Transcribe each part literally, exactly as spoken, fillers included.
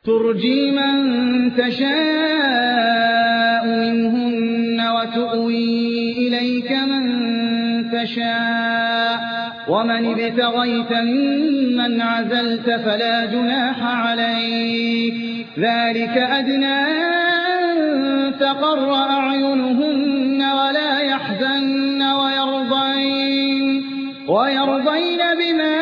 ترجي من تشاء منهن وتؤوي إليك من تشاء ومن ابتغيت ممن عزلت فلا جناح عليك ذلك أدنى أن تقر أعينهن ولا يحزن ويرضين, ويرضين بما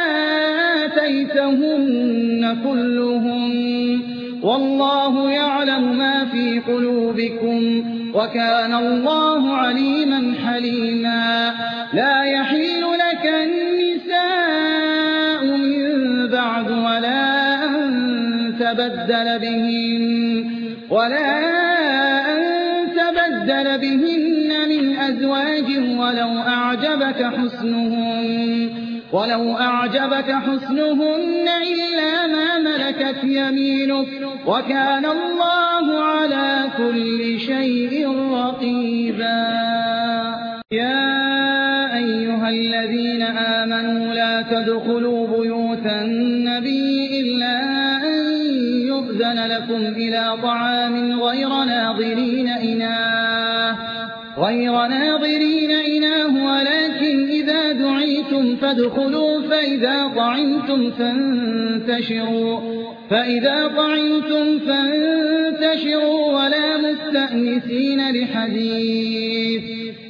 آتيتهن كلهم والله يعلم ما في قلوبكم وكان الله عليما حليما. لا يحل لك النساء من بعد ولا أن تبدل بهن ولا أن تبدل بهن من أزواج ولو أعجبك حسنهن ولو أعجبك حسنهن إلا ما ملكت يمينك وكان الله على كل شيء رقيبا. يا أيها الذين آمنوا لا تدخلوا بيوت النبي إلا أن يؤذن لكم إلى طعام غير ناظرين إناه غير ناظرين إناه ولكن إذا دعيتم فادخلوا فإذا طعمتم فانتشروا فإذا طعمتم فانتشروا ولا مستأنسين لحديث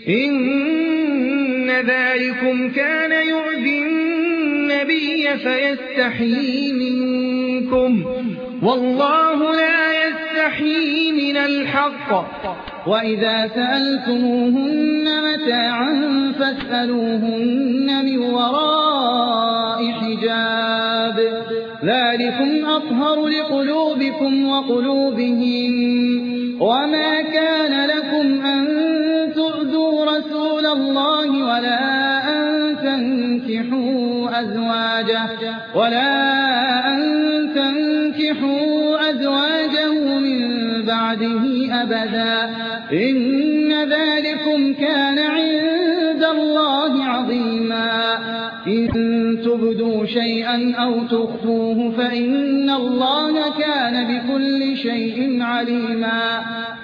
إن ذلكم كان يؤذي النبي فيستحيي منكم والله لا يستحيي من الحق. وإذا سألتموهن متاعا فاسألوهن من وراء حجاب ذلكم أطهر لقلوبكم وقلوبهم. وما كان لكم أن تؤذوا رسول الله ولا أن تنكحوا أزواجه ولا أن تنكحوا أزواجه من بعده أبدا إن ذلكم كان عند الله عظيما. إن تبدوا شيئا أو تخفوه فإن الله كان بكل شيء عليما.